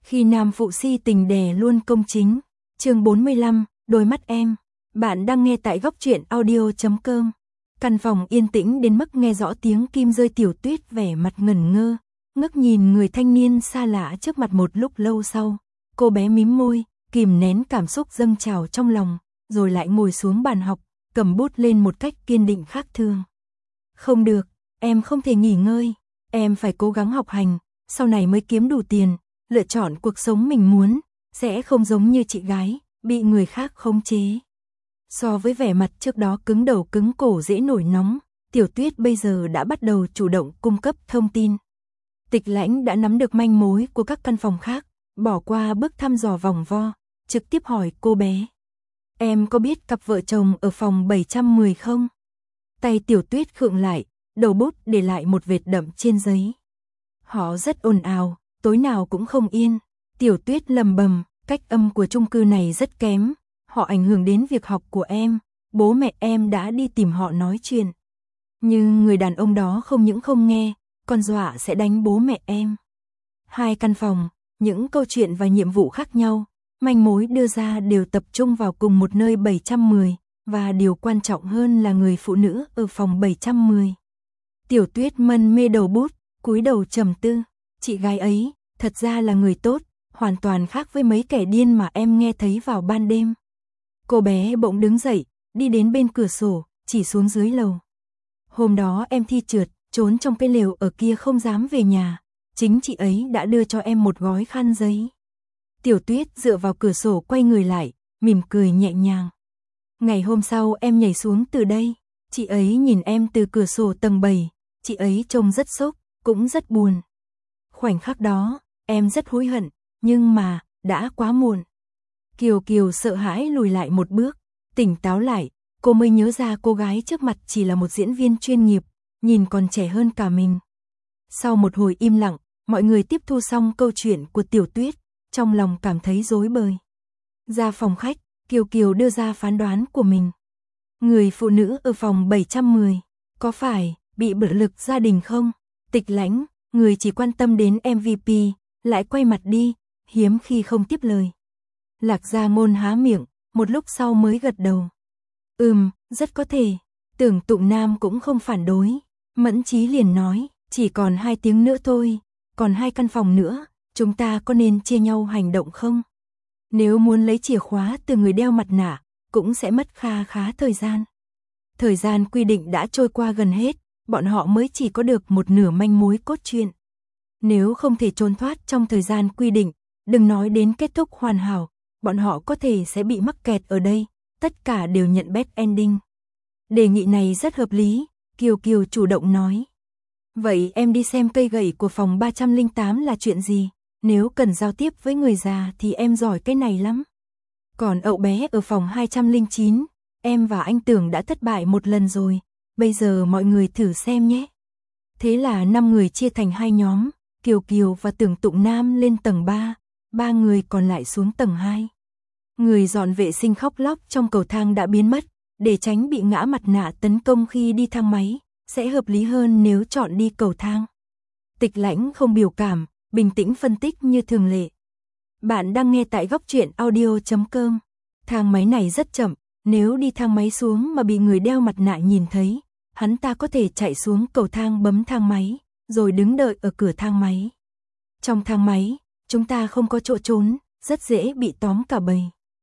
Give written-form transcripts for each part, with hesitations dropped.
Khi nam phụ si tình đè luôn công chính. Chương 45, đôi mắt em. Bạn đang nghe tại góc truyện audio.com. Căn phòng yên tĩnh đến mức nghe rõ tiếng kim rơi. Tiểu Tuyết vẻ mặt ngẩn ngơ, ngước nhìn người thanh niên xa lạ trước mặt một lúc lâu sau. Cô bé mím môi, kìm nén cảm xúc dâng trào trong lòng, rồi lại ngồi xuống bàn học, cầm bút lên một cách kiên định khác thường. Không được, em không thể nghỉ ngơi, em phải cố gắng học hành, sau này mới kiếm đủ tiền, lựa chọn cuộc sống mình muốn, sẽ không giống như chị gái, bị người khác khống chế. So với vẻ mặt trước đó cứng đầu cứng cổ dễ nổi nóng, Tiểu Tuyết bây giờ đã bắt đầu chủ động cung cấp thông tin. Tịch Lãnh đã nắm được manh mối của các căn phòng khác, bỏ qua bước thăm dò vòng vo, trực tiếp hỏi cô bé. Em có biết cặp vợ chồng ở phòng 710 không? Tay Tiểu Tuyết khựng lại, đầu bút để lại một vệt đậm trên giấy. Họ rất ồn ào, tối nào cũng không yên. Tiểu Tuyết lầm bầm, cách âm của chung cư này rất kém, họ ảnh hưởng đến việc học của em, bố mẹ em đã đi tìm họ nói chuyện. Nhưng người đàn ông đó không những không nghe, còn dọa sẽ đánh bố mẹ em. Hai căn phòng, những câu chuyện và nhiệm vụ khác nhau, manh mối đưa ra đều tập trung vào cùng một nơi 710, và điều quan trọng hơn là người phụ nữ ở phòng 710. Tiểu Tuyết mân mê đầu bút, cúi đầu trầm tư, chị gái ấy, thật ra là người tốt, hoàn toàn khác với mấy kẻ điên mà em nghe thấy vào ban đêm. Cô bé bỗng đứng dậy, đi đến bên cửa sổ, chỉ xuống dưới lầu. Hôm đó em thi trượt, trốn trong cái lều ở kia không dám về nhà, chính chị ấy đã đưa cho em một gói khăn giấy. Tiểu Tuyết dựa vào cửa sổ quay người lại, mỉm cười nhẹ nhàng. Ngày hôm sau em nhảy xuống từ đây, chị ấy nhìn em từ cửa sổ tầng 7, chị ấy trông rất sốc, cũng rất buồn. Khoảnh khắc đó, em rất hối hận, nhưng mà, đã quá muộn. Kiều Kiều sợ hãi lùi lại một bước, tỉnh táo lại, cô mới nhớ ra cô gái trước mặt chỉ là một diễn viên chuyên nghiệp, nhìn còn trẻ hơn cả mình. Sau một hồi im lặng, mọi người tiếp thu xong câu chuyện của Tiểu Tuyết, trong lòng cảm thấy rối bời. Ra phòng khách, Kiều Kiều đưa ra phán đoán của mình. Người phụ nữ ở phòng 710, có phải bị bạo lực gia đình không? Tịch Lãnh, người chỉ quan tâm đến MVP, lại quay mặt đi, hiếm khi không tiếp lời. Lạc Gia Ngôn há miệng, một lúc sau mới gật đầu. Rất có thể. Tưởng Tụng Nam cũng không phản đối. Mẫn Chí liền nói, chỉ còn 2 tiếng nữa thôi, còn 2 căn phòng nữa, chúng ta có nên chia nhau hành động không? Nếu muốn lấy chìa khóa từ người đeo mặt nạ, cũng sẽ mất khá thời gian. Thời gian quy định đã trôi qua gần hết, bọn họ mới chỉ có được một nửa manh mối cốt truyện. Nếu không thể trốn thoát trong thời gian quy định, đừng nói đến kết thúc hoàn hảo, bọn họ có thể sẽ bị mắc kẹt ở đây, tất cả đều nhận bad ending. Đề nghị này rất hợp lý, Kiều Kiều chủ động nói. Vậy em đi xem cây gậy của phòng 308 là chuyện gì? Nếu cần giao tiếp với người già thì em giỏi cái này lắm. Còn ậu bé ở phòng 209, em và anh Tưởng đã thất bại một lần rồi, bây giờ mọi người thử xem nhé. Thế là 5 người chia thành 2 nhóm, Kiều Kiều và Tưởng Tụng Nam lên tầng 3, 3 người còn lại xuống tầng 2. Người dọn vệ sinh khóc lóc trong cầu thang đã biến mất, để tránh bị ngã mặt nạ tấn công khi đi thang máy, sẽ hợp lý hơn nếu chọn đi cầu thang. Tịch Lãnh không biểu cảm, bình tĩnh phân tích như thường lệ. Bạn đang nghe tại góc truyện audio.com. Thang máy này rất chậm, nếu đi thang máy xuống mà bị người đeo mặt nạ nhìn thấy, hắn ta có thể chạy xuống cầu thang bấm thang máy, rồi đứng đợi ở cửa thang máy. Trong thang máy, chúng ta không có chỗ trốn, rất dễ bị tóm cả bầy.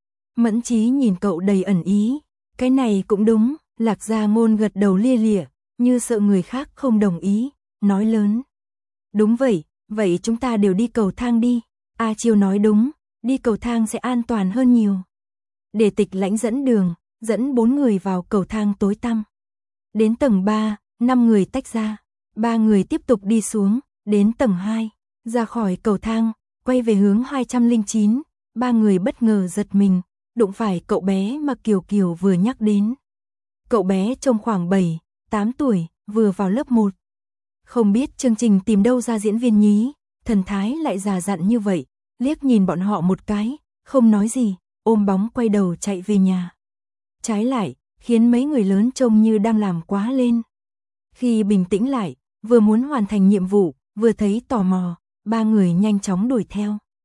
Mẫn Chí nhìn cậu đầy ẩn ý. Cái này cũng đúng, Lạc Gia Ngôn gật đầu lia lịa, như sợ người khác không đồng ý, nói lớn. Đúng vậy, vậy chúng ta đều đi cầu thang đi. A Chiêu nói đúng, đi cầu thang sẽ an toàn hơn nhiều. Để Tịch Lãnh dẫn đường, dẫn 4 người vào cầu thang tối tăm. Đến tầng 3, 5 người tách ra, 3 người tiếp tục đi xuống, đến tầng 2, ra khỏi cầu thang, quay về hướng 209, 3 người bất ngờ giật mình, đụng phải cậu bé mà Kiều Kiều vừa nhắc đến. Cậu bé trông khoảng 7, 8 tuổi, vừa vào lớp 1. Không biết chương trình tìm đâu ra diễn viên nhí, thần thái lại già dặn như vậy, liếc nhìn bọn họ một cái, không nói gì, ôm bóng quay đầu chạy về nhà. Trái lại, khiến mấy người lớn trông như đang làm quá lên. Khi bình tĩnh lại, vừa muốn hoàn thành nhiệm vụ, vừa thấy tò mò, 3 người nhanh chóng đuổi theo.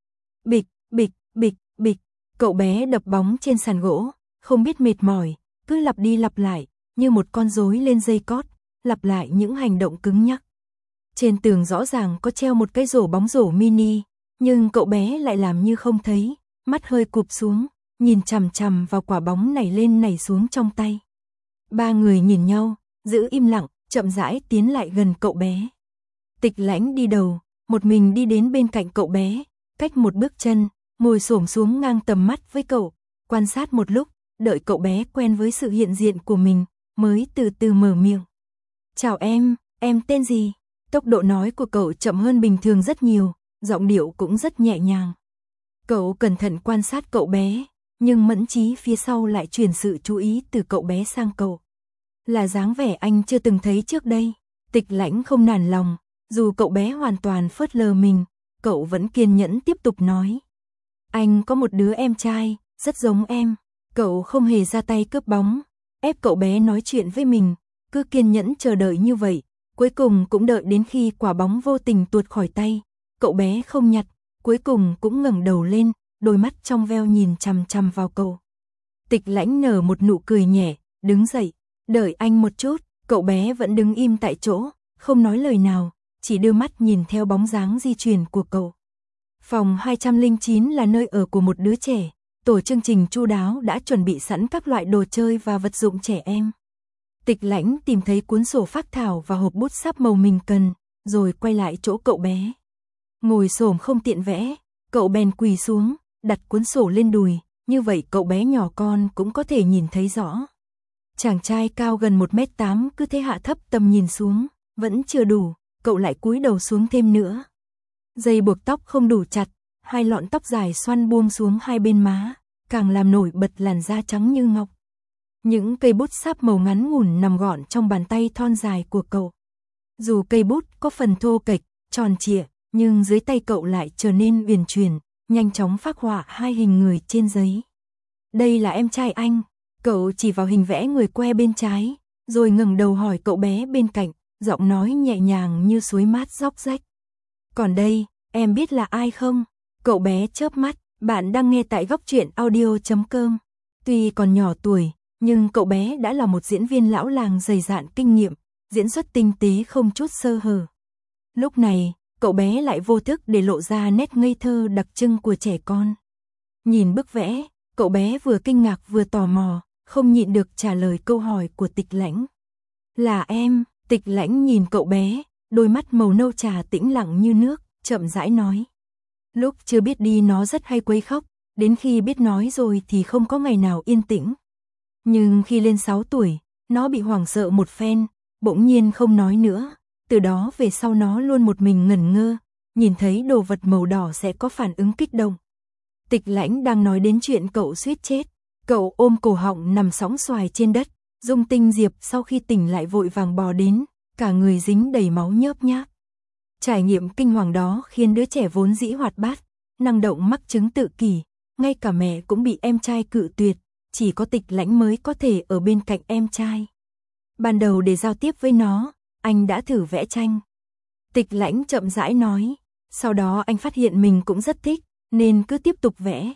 Bịch, bịch, bịch, bịch, cậu bé đập bóng trên sàn gỗ, không biết mệt mỏi, cứ lặp đi lặp lại, như một con rối lên dây cót, lặp lại những hành động cứng nhắc. Trên tường rõ ràng có treo một cái rổ bóng rổ mini, nhưng cậu bé lại làm như không thấy, mắt hơi cụp xuống, nhìn chằm chằm vào quả bóng nảy lên nảy xuống trong tay. Ba người nhìn nhau, giữ im lặng, chậm rãi tiến lại gần cậu bé. Tịch Lãnh đi đầu, một mình đi đến bên cạnh cậu bé, cách một bước chân, ngồi xổm xuống ngang tầm mắt với cậu, quan sát một lúc, đợi cậu bé quen với sự hiện diện của mình, mới từ từ mở miệng. Chào em tên gì? Tốc độ nói của cậu chậm hơn bình thường rất nhiều, giọng điệu cũng rất nhẹ nhàng. Cậu cẩn thận quan sát cậu bé, nhưng Mẫn Chí phía sau lại chuyển sự chú ý từ cậu bé sang cậu. Là dáng vẻ anh chưa từng thấy trước đây. Tịch Lãnh không nản lòng, dù cậu bé hoàn toàn phớt lờ mình, cậu vẫn kiên nhẫn tiếp tục nói. Anh có một đứa em trai, rất giống em. Cậu không hề ra tay cướp bóng, ép cậu bé nói chuyện với mình, cứ kiên nhẫn chờ đợi như vậy, cuối cùng cũng đợi đến khi quả bóng vô tình tuột khỏi tay. Cậu bé không nhặt, cuối cùng cũng ngẩng đầu lên, đôi mắt trong veo nhìn chằm chằm vào cậu. Tịch Lãnh nở một nụ cười nhẹ, đứng dậy, đợi anh một chút. Cậu bé vẫn đứng im tại chỗ, không nói lời nào, chỉ đưa mắt nhìn theo bóng dáng di chuyển của cậu. Phòng 209 là nơi ở của một đứa trẻ, tổ chương trình chu đáo đã chuẩn bị sẵn các loại đồ chơi và vật dụng trẻ em. Tịch Lãnh tìm thấy cuốn sổ phác thảo và hộp bút sáp màu mình cần, rồi quay lại chỗ cậu bé. Ngồi xổm không tiện vẽ, cậu bèn quỳ xuống, đặt cuốn sổ lên đùi, như vậy cậu bé nhỏ con cũng có thể nhìn thấy rõ. Chàng trai cao gần 1m8 cứ thế hạ thấp tầm nhìn xuống, vẫn chưa đủ, cậu lại cúi đầu xuống thêm nữa. Dây buộc tóc không đủ chặt, hai lọn tóc dài xoăn buông xuống hai bên má, càng làm nổi bật làn da trắng như ngọc. Những cây bút sáp màu ngắn ngủn nằm gọn trong bàn tay thon dài của cậu. Dù cây bút có phần thô kệch, tròn trịa, nhưng dưới tay cậu lại trở nên uyển chuyển, nhanh chóng phác họa hai hình người trên giấy. Đây là em trai anh. Cậu chỉ vào hình vẽ người que bên trái, rồi ngẩng đầu hỏi cậu bé bên cạnh, giọng nói nhẹ nhàng như suối mát róc rách. Còn đây, em biết là ai không? Cậu bé chớp mắt, bạn đang nghe tại Góc Truyện Audio.com. Tuy còn nhỏ tuổi, nhưng cậu bé đã là một diễn viên lão làng dày dạn kinh nghiệm, diễn xuất tinh tế không chút sơ hở. Lúc này, cậu bé lại vô thức để lộ ra nét ngây thơ đặc trưng của trẻ con. Nhìn bức vẽ, cậu bé vừa kinh ngạc vừa tò mò, không nhịn được trả lời câu hỏi của Tịch Lãnh. Là em. Tịch Lãnh nhìn cậu bé, đôi mắt màu nâu trà tĩnh lặng như nước, chậm rãi nói. Lúc chưa biết đi nó rất hay quấy khóc, đến khi biết nói rồi thì không có ngày nào yên tĩnh. Nhưng khi lên 6 tuổi, nó bị hoảng sợ một phen, bỗng nhiên không nói nữa, từ đó về sau nó luôn một mình ngẩn ngơ, nhìn thấy đồ vật màu đỏ sẽ có phản ứng kích động. Tịch Lãnh đang nói đến chuyện cậu suýt chết, cậu ôm cổ họng nằm sóng xoài trên đất. Dung Tinh Diệp sau khi tỉnh lại vội vàng bò đến, cả người dính đầy máu nhớp nháp. Trải nghiệm kinh hoàng đó khiến đứa trẻ vốn dĩ hoạt bát, năng động mắc chứng tự kỷ, ngay cả mẹ cũng bị em trai cự tuyệt, chỉ có Tịch Lãnh mới có thể ở bên cạnh em trai. Ban đầu để giao tiếp với nó, anh đã thử vẽ tranh. Tịch Lãnh chậm rãi nói, sau đó anh phát hiện mình cũng rất thích, nên cứ tiếp tục vẽ.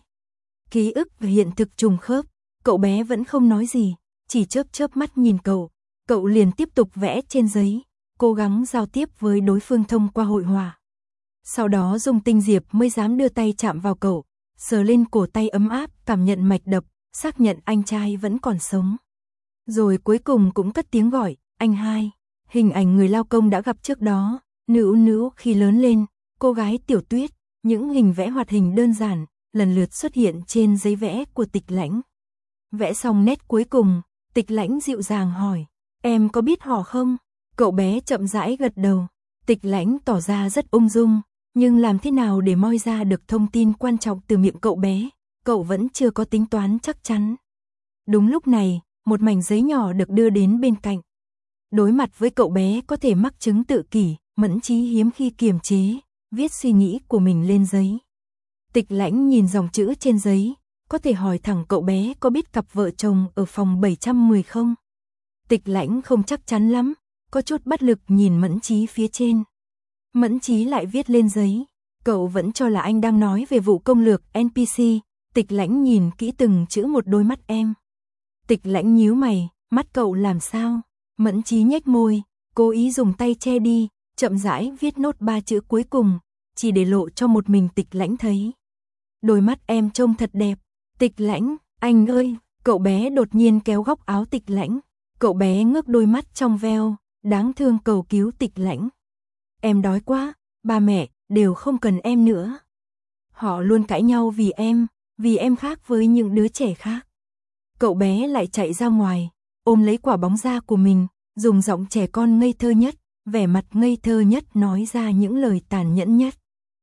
Ký ức và hiện thực trùng khớp, cậu bé vẫn không nói gì. Chỉ chớp mắt nhìn cậu liền tiếp tục vẽ trên giấy, cố gắng giao tiếp với đối phương thông qua hội họa. Sau đó Dung Tinh Diệp mới dám đưa tay chạm vào cậu, sờ lên cổ tay ấm áp, cảm nhận mạch đập, xác nhận anh trai vẫn còn sống. Rồi cuối cùng cũng cất tiếng gọi, anh hai, hình ảnh người lao công đã gặp trước đó, nữ khi lớn lên, cô gái Tiểu Tuyết, những hình vẽ hoạt hình đơn giản, lần lượt xuất hiện trên giấy vẽ của Tịch Lãnh. Vẽ xong nét cuối cùng, Tịch Lãnh dịu dàng hỏi, em có biết họ không? Cậu bé chậm rãi gật đầu. Tịch Lãnh tỏ ra rất ung dung, nhưng làm thế nào để moi ra được thông tin quan trọng từ miệng cậu bé, cậu vẫn chưa có tính toán chắc chắn. Đúng lúc này, một mảnh giấy nhỏ được đưa đến bên cạnh. Đối mặt với cậu bé có thể mắc chứng tự kỷ, Mẫn Chí hiếm khi kiềm chế, viết suy nghĩ của mình lên giấy. Tịch Lãnh nhìn dòng chữ trên giấy, có thể hỏi thẳng cậu bé có biết cặp vợ chồng ở phòng 710 không? Tịch Lãnh không chắc chắn lắm, có chút bất lực nhìn Mẫn Chí phía trên. Mẫn Chí lại viết lên giấy, Cậu vẫn cho là anh đang nói về vụ công lược NPC. Tịch Lãnh nhìn kỹ từng chữ một đôi mắt em. Tịch Lãnh nhíu mày, mắt cậu làm sao? Mẫn Chí nhếch môi, cố ý dùng tay che đi, chậm rãi viết nốt 3 chữ cuối cùng, chỉ để lộ cho một mình Tịch Lãnh thấy. Đôi mắt em trông thật đẹp. Tịch Lãnh, anh ơi, cậu bé đột nhiên kéo góc áo Tịch Lãnh. Cậu bé ngước đôi mắt trong veo, đáng thương cầu cứu Tịch Lãnh. Em đói quá, ba mẹ đều không cần em nữa. Họ luôn cãi nhau vì em khác với những đứa trẻ khác. Cậu bé lại chạy ra ngoài, ôm lấy quả bóng da của mình, dùng giọng trẻ con ngây thơ nhất, vẻ mặt ngây thơ nhất nói ra những lời tàn nhẫn nhất.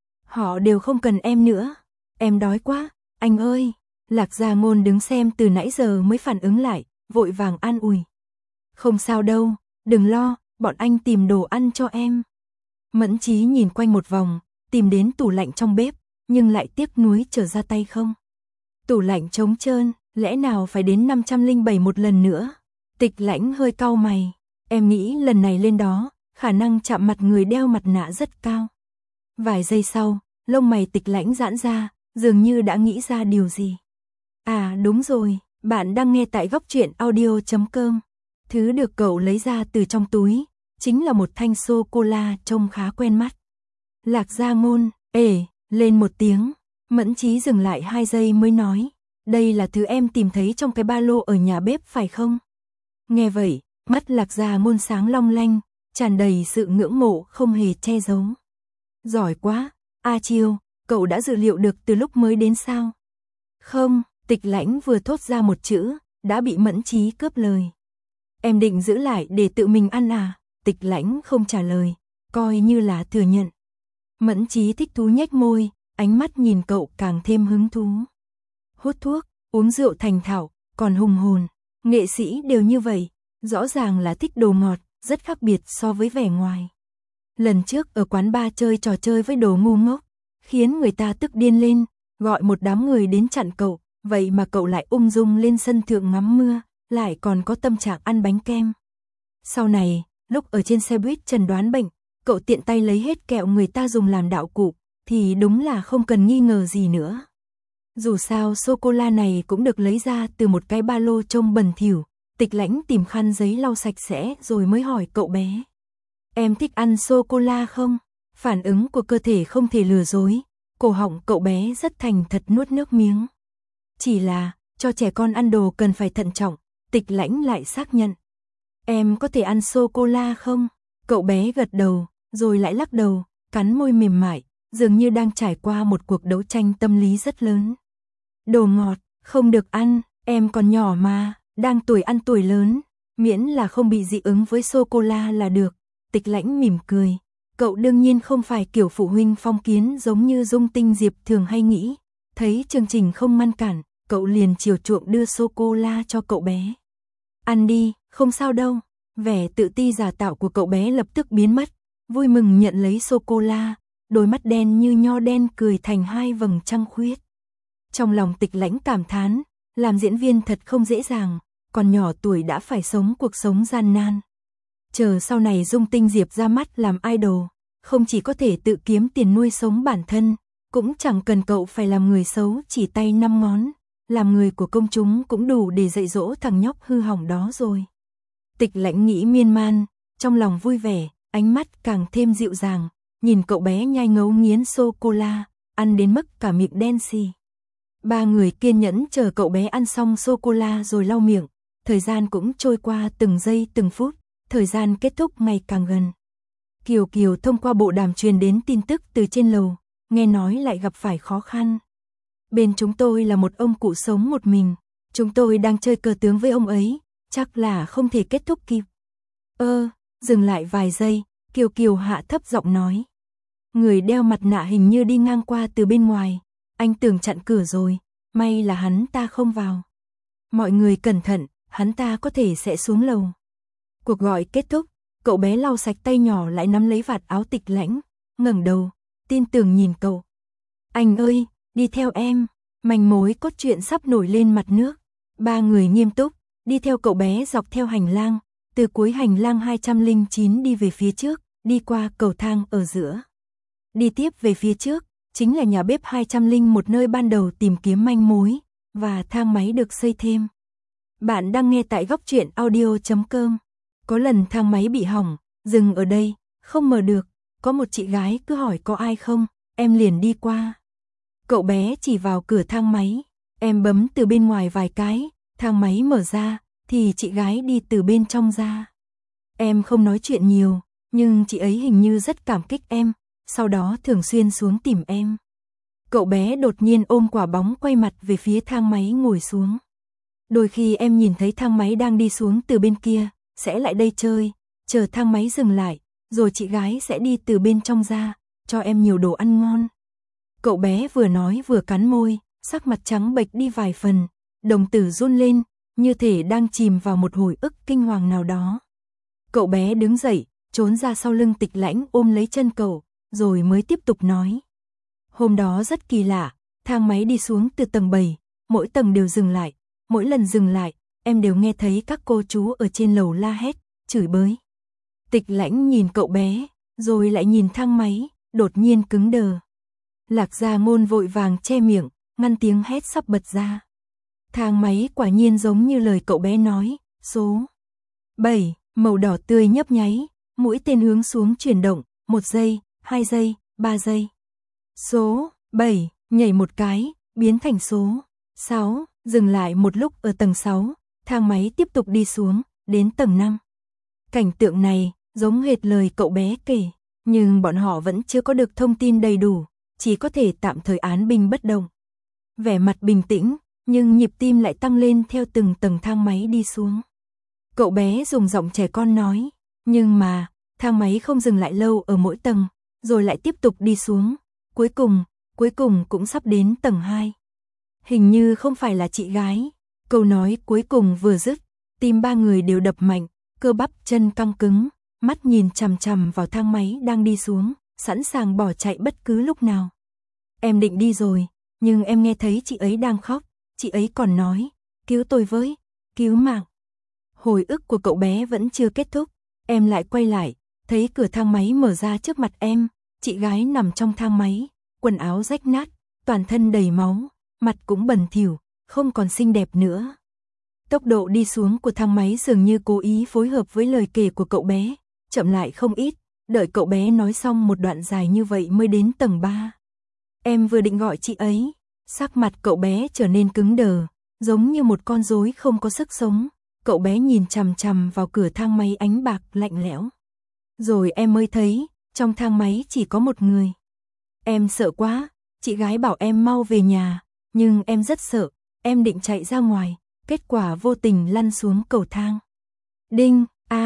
Họ đều không cần em nữa. Em đói quá, anh ơi. Lạc Gia Ngôn đứng xem từ nãy giờ mới phản ứng lại, vội vàng an ủi. Không sao đâu, đừng lo, bọn anh tìm đồ ăn cho em. Mẫn Chí nhìn quanh một vòng, tìm đến tủ lạnh trong bếp, nhưng lại tiếc nuối trở ra tay không. Tủ lạnh trống trơn, lẽ nào phải đến 507 một lần nữa? Tịch Lãnh hơi cau mày, em nghĩ lần này lên đó, khả năng chạm mặt người đeo mặt nạ rất cao. Vài giây sau, lông mày Tịch Lãnh giãn ra, dường như đã nghĩ ra điều gì. À đúng rồi, bạn đang nghe tại góc truyện audio.com. Thứ được cậu lấy ra từ trong túi, chính là một thanh sô-cô-la trông khá quen mắt. Lạc Gia Ngôn, lên một tiếng, Mẫn Chí dừng lại 2 giây mới nói, đây là thứ em tìm thấy trong cái ba lô ở nhà bếp phải không? Nghe vậy, mắt Lạc Gia Ngôn sáng long lanh, tràn đầy sự ngưỡng mộ không hề che giấu. Giỏi quá, A Chiêu, cậu đã dự liệu được từ lúc mới đến sao? Không, Tịch Lãnh vừa thốt ra một chữ, đã bị Mẫn Chí cướp lời. Em định giữ lại để tự mình ăn à? Tịch Lãnh không trả lời, coi như là thừa nhận. Mẫn Chí thích thú nhếch môi, ánh mắt nhìn cậu càng thêm hứng thú. Hút thuốc, uống rượu thành thạo, còn hùng hồn, nghệ sĩ đều như vậy, rõ ràng là thích đồ ngọt, rất khác biệt so với vẻ ngoài. Lần trước ở quán bar chơi trò chơi với đồ ngu ngốc, khiến người ta tức điên lên, gọi một đám người đến chặn cậu, vậy mà cậu lại ung dung lên sân thượng ngắm mưa, lại còn có tâm trạng ăn bánh kem. Sau này, lúc ở trên xe buýt chẩn đoán bệnh, cậu tiện tay lấy hết kẹo người ta dùng làm đạo cụ, thì đúng là không cần nghi ngờ gì nữa. Dù sao sô-cô-la này cũng được lấy ra từ một cái ba lô trông bẩn thỉu. Tịch Lãnh tìm khăn giấy lau sạch sẽ rồi mới hỏi cậu bé. Em thích ăn sô-cô-la không? Phản ứng của cơ thể không thể lừa dối, cổ họng cậu bé rất thành thật nuốt nước miếng. Chỉ là, cho trẻ con ăn đồ cần phải thận trọng, Tịch Lãnh lại xác nhận. Em có thể ăn sô-cô-la không? Cậu bé gật đầu, rồi lại lắc đầu, cắn môi mềm mại, dường như đang trải qua một cuộc đấu tranh tâm lý rất lớn. Đồ ngọt, không được ăn, em còn nhỏ mà, đang tuổi ăn tuổi lớn, miễn là không bị dị ứng với sô-cô-la là được. Tịch Lãnh mỉm cười, cậu đương nhiên không phải kiểu phụ huynh phong kiến giống như Dung Tinh Diệp thường hay nghĩ. Thấy chương trình không ngăn cản, cậu liền chiều chuộng đưa sô-cô-la cho cậu bé. Ăn đi, không sao đâu. Vẻ tự ti giả tạo của cậu bé lập tức biến mất, vui mừng nhận lấy sô-cô-la, đôi mắt đen như nho đen cười thành 2 vầng trăng khuyết. Trong lòng Tịch Lãnh cảm thán, làm diễn viên thật không dễ dàng, còn nhỏ tuổi đã phải sống cuộc sống gian nan. Chờ sau này Dung Tinh Diệp ra mắt làm idol, không chỉ có thể tự kiếm tiền nuôi sống bản thân, cũng chẳng cần cậu phải làm người xấu chỉ tay 5 ngón, làm người của công chúng cũng đủ để dạy dỗ thằng nhóc hư hỏng đó rồi. Tịch Lãnh nghĩ miên man, trong lòng vui vẻ, ánh mắt càng thêm dịu dàng, nhìn cậu bé nhai ngấu nghiến sô-cô-la, ăn đến mức cả miệng đen xì. 3 người kiên nhẫn chờ cậu bé ăn xong sô-cô-la rồi lau miệng, thời gian cũng trôi qua từng giây từng phút, thời gian kết thúc ngày càng gần. Kiều Kiều thông qua bộ đàm truyền đến tin tức từ trên lầu, nghe nói lại gặp phải khó khăn. Bên chúng tôi là một ông cụ sống một mình, chúng tôi đang chơi cờ tướng với ông ấy, chắc là không thể kết thúc kịp. Dừng lại vài giây, Kiều Kiều hạ thấp giọng nói. Người đeo mặt nạ hình như đi ngang qua từ bên ngoài, anh tưởng chặn cửa rồi, may là hắn ta không vào. Mọi người cẩn thận, hắn ta có thể sẽ xuống lầu. Cuộc gọi kết thúc, cậu bé lau sạch tay nhỏ lại nắm lấy vạt áo Tịch Lãnh, ngẩng đầu, tin tưởng nhìn cậu. Anh ơi, đi theo em, manh mối cốt truyện sắp nổi lên mặt nước. 3 người nghiêm túc, đi theo cậu bé dọc theo hành lang, từ cuối hành lang 209 đi về phía trước, đi qua cầu thang ở giữa. Đi tiếp về phía trước, chính là nhà bếp 201 nơi ban đầu tìm kiếm manh mối, và thang máy được xây thêm. Bạn đang nghe tại góc truyện audio.com. Có lần thang máy bị hỏng, dừng ở đây, không mở được, có một chị gái cứ hỏi có ai không, em liền đi qua. Cậu bé chỉ vào cửa thang máy, em bấm từ bên ngoài vài cái, thang máy mở ra, thì chị gái đi từ bên trong ra. Em không nói chuyện nhiều, nhưng chị ấy hình như rất cảm kích em, sau đó thường xuyên xuống tìm em. Cậu bé đột nhiên ôm quả bóng quay mặt về phía thang máy ngồi xuống. Đôi khi em nhìn thấy thang máy đang đi xuống từ bên kia, sẽ lại đây chơi, chờ thang máy dừng lại, rồi chị gái sẽ đi từ bên trong ra, cho em nhiều đồ ăn ngon. Cậu bé vừa nói vừa cắn môi, sắc mặt trắng bệch đi vài phần, đồng tử run lên, như thể đang chìm vào một hồi ức kinh hoàng nào đó. Cậu bé đứng dậy, trốn ra sau lưng Tịch Lãnh ôm lấy chân cậu, rồi mới tiếp tục nói. Hôm đó rất kỳ lạ, thang máy đi xuống từ tầng 7, mỗi tầng đều dừng lại, mỗi lần dừng lại, em đều nghe thấy các cô chú ở trên lầu la hét, chửi bới. Tịch Lãnh nhìn cậu bé, rồi lại nhìn thang máy, đột nhiên cứng đờ. Lạc Gia Ngôn vội vàng che miệng, ngăn tiếng hét sắp bật ra. Thang máy quả nhiên giống như lời cậu bé nói, số 7, màu đỏ tươi nhấp nháy, mũi tên hướng xuống chuyển động, 1 giây, 2 giây, 3 giây. Số 7, nhảy một cái, biến thành số 6, dừng lại một lúc ở tầng 6, thang máy tiếp tục đi xuống, đến tầng 5. Cảnh tượng này, giống hệt lời cậu bé kể, nhưng bọn họ vẫn chưa có được thông tin đầy đủ, chỉ có thể tạm thời án binh bất động. Vẻ mặt bình tĩnh, nhưng nhịp tim lại tăng lên theo từng tầng thang máy đi xuống. Cậu bé dùng giọng trẻ con nói, nhưng mà, thang máy không dừng lại lâu ở mỗi tầng, rồi lại tiếp tục đi xuống, cuối cùng cũng sắp đến tầng 2. Hình như không phải là chị gái. Câu nói cuối cùng vừa dứt, tim ba người đều đập mạnh, cơ bắp chân căng cứng, mắt nhìn chằm chằm vào thang máy đang đi xuống, sẵn sàng bỏ chạy bất cứ lúc nào. Em định đi rồi, nhưng em nghe thấy chị ấy đang khóc, chị ấy còn nói, cứu tôi với, cứu mạng. Hồi ức của cậu bé vẫn chưa kết thúc, em lại quay lại, thấy cửa thang máy mở ra trước mặt em, chị gái nằm trong thang máy, quần áo rách nát, toàn thân đầy máu, mặt cũng bẩn thỉu, không còn xinh đẹp nữa. Tốc độ đi xuống của thang máy dường như cố ý phối hợp với lời kể của cậu bé, chậm lại không ít, đợi cậu bé nói xong một đoạn dài như vậy mới đến tầng 3. Em vừa định gọi chị ấy, sắc mặt cậu bé trở nên cứng đờ, giống như một con rối không có sức sống. Cậu bé nhìn chằm chằm vào cửa thang máy ánh bạc lạnh lẽo. Rồi em mới thấy, trong thang máy chỉ có một người. Em sợ quá, chị gái bảo em mau về nhà, nhưng em rất sợ, em định chạy ra ngoài, kết quả vô tình lăn xuống cầu thang. Đinh,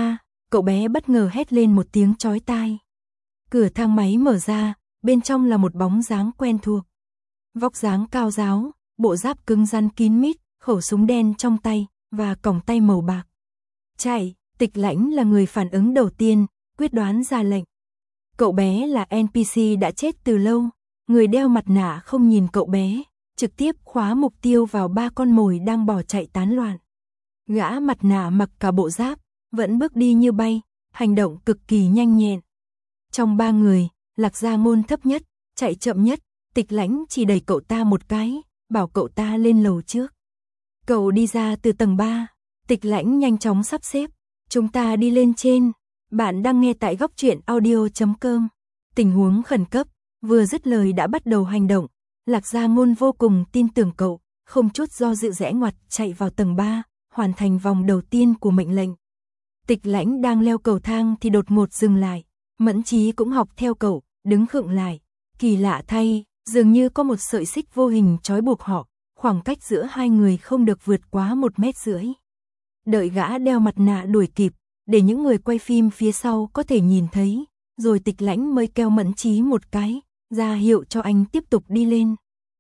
cậu bé bất ngờ hét lên một tiếng chói tai. Cửa thang máy mở ra, bên trong là một bóng dáng quen thuộc. Vóc dáng cao ráo, bộ giáp cứng rắn kín mít, khẩu súng đen trong tay, và còng tay màu bạc. Chạy, Tịch Lãnh là người phản ứng đầu tiên, quyết đoán ra lệnh. Cậu bé là NPC đã chết từ lâu, người đeo mặt nạ không nhìn cậu bé, trực tiếp khóa mục tiêu vào 3 con mồi đang bỏ chạy tán loạn. Gã mặt nạ mặc cả bộ giáp, vẫn bước đi như bay, hành động cực kỳ nhanh nhẹn. Trong 3 người, Lạc Gia Ngôn thấp nhất, chạy chậm nhất, Tịch Lãnh chỉ đẩy cậu ta một cái, bảo cậu ta lên lầu trước. Cậu đi ra từ tầng 3, Tịch Lãnh nhanh chóng sắp xếp, chúng ta đi lên trên. Bạn đang nghe tại góc truyện audio.com. Tình huống khẩn cấp, vừa dứt lời đã bắt đầu hành động. Lạc Gia Ngôn vô cùng tin tưởng cậu, không chút do dự rẽ ngoặt chạy vào tầng 3, hoàn thành vòng đầu tiên của mệnh lệnh. Tịch Lãnh đang leo cầu thang thì đột ngột dừng lại, Mẫn Chí cũng học theo cậu, đứng khựng lại. Kỳ lạ thay, dường như có một sợi xích vô hình trói buộc họ, khoảng cách giữa hai người không được vượt quá 1,5 mét. Đợi gã đeo mặt nạ đuổi kịp, để những người quay phim phía sau có thể nhìn thấy, rồi Tịch Lãnh mới kêu Mẫn Chí một cái, ra hiệu cho anh tiếp tục đi lên.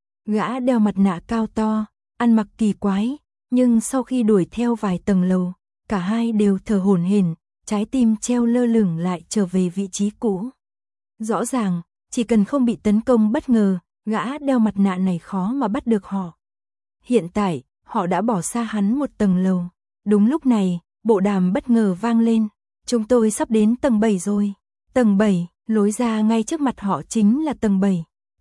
Gã đeo mặt nạ cao to, ăn mặc kỳ quái, nhưng sau khi đuổi theo vài tầng lầu, cả hai đều thở hổn hển, trái tim treo lơ lửng lại trở về vị trí cũ. Rõ ràng, chỉ cần không bị tấn công bất ngờ, gã đeo mặt nạ này khó mà bắt được họ. Hiện tại, họ đã bỏ xa hắn một tầng lầu. Đúng lúc này, bộ đàm bất ngờ vang lên. Chúng tôi sắp đến tầng 7 rồi. Tầng 7, lối ra ngay trước mặt họ chính là tầng 7.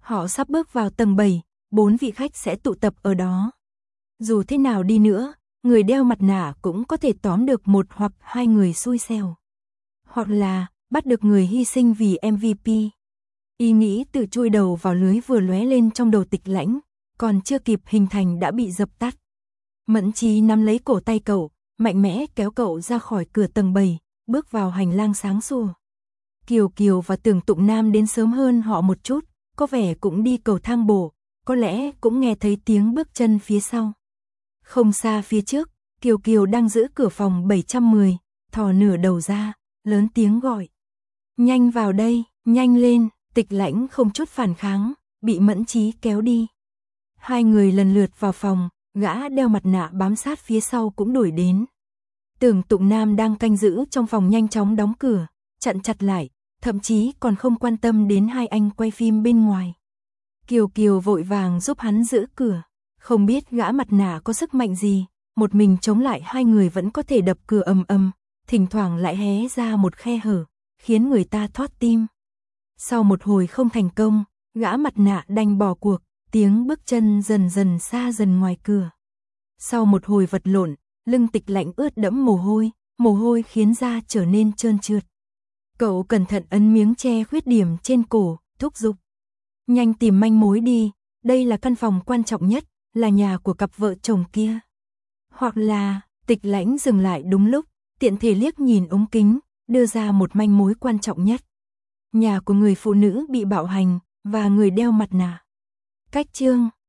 Họ sắp bước vào tầng 7, 4 vị khách sẽ tụ tập ở đó. Dù thế nào đi nữa, người đeo mặt nạ cũng có thể tóm được một hoặc hai người xui xẻo. Hoặc là bắt được người hy sinh vì MVP. Ý nghĩ tự chui đầu vào lưới vừa lóe lên trong đầu Tịch Lãnh, còn chưa kịp hình thành đã bị dập tắt. Mẫn Chí nắm lấy cổ tay cậu, mạnh mẽ kéo cậu ra khỏi cửa tầng 7, bước vào hành lang sáng sủa. Kiều Kiều và Tưởng Tụng Nam đến sớm hơn họ một chút, có vẻ cũng đi cầu thang bộ, có lẽ cũng nghe thấy tiếng bước chân phía sau. Không xa phía trước, Kiều Kiều đang giữ cửa phòng 710, thò nửa đầu ra, lớn tiếng gọi. Nhanh vào đây, nhanh lên, Tịch Lãnh không chút phản kháng, bị Mẫn Chí kéo đi. Hai người lần lượt vào phòng, gã đeo mặt nạ bám sát phía sau cũng đuổi đến. Tưởng Tụng Nam đang canh giữ trong phòng nhanh chóng đóng cửa, chặn chặt lại, thậm chí còn không quan tâm đến hai anh quay phim bên ngoài. Kiều Kiều vội vàng giúp hắn giữ cửa, không biết gã mặt nạ có sức mạnh gì, một mình chống lại hai người vẫn có thể đập cửa ầm ầm, thỉnh thoảng lại hé ra một khe hở, khiến người ta thót tim. Sau một hồi không thành công, gã mặt nạ đành bỏ cuộc, tiếng bước chân dần dần xa dần ngoài cửa. Sau một hồi vật lộn, lưng Tịch Lãnh ướt đẫm mồ hôi khiến da trở nên trơn trượt. Cậu cẩn thận ấn miếng che khuyết điểm trên cổ, thúc giục. Nhanh tìm manh mối đi, đây là căn phòng quan trọng nhất, là nhà của cặp vợ chồng kia. Hoặc là, Tịch Lãnh dừng lại đúng lúc, tiện thể liếc nhìn ống kính, đưa ra một manh mối quan trọng nhất. Nhà của người phụ nữ bị bạo hành, và người đeo mặt nạ. Cách chương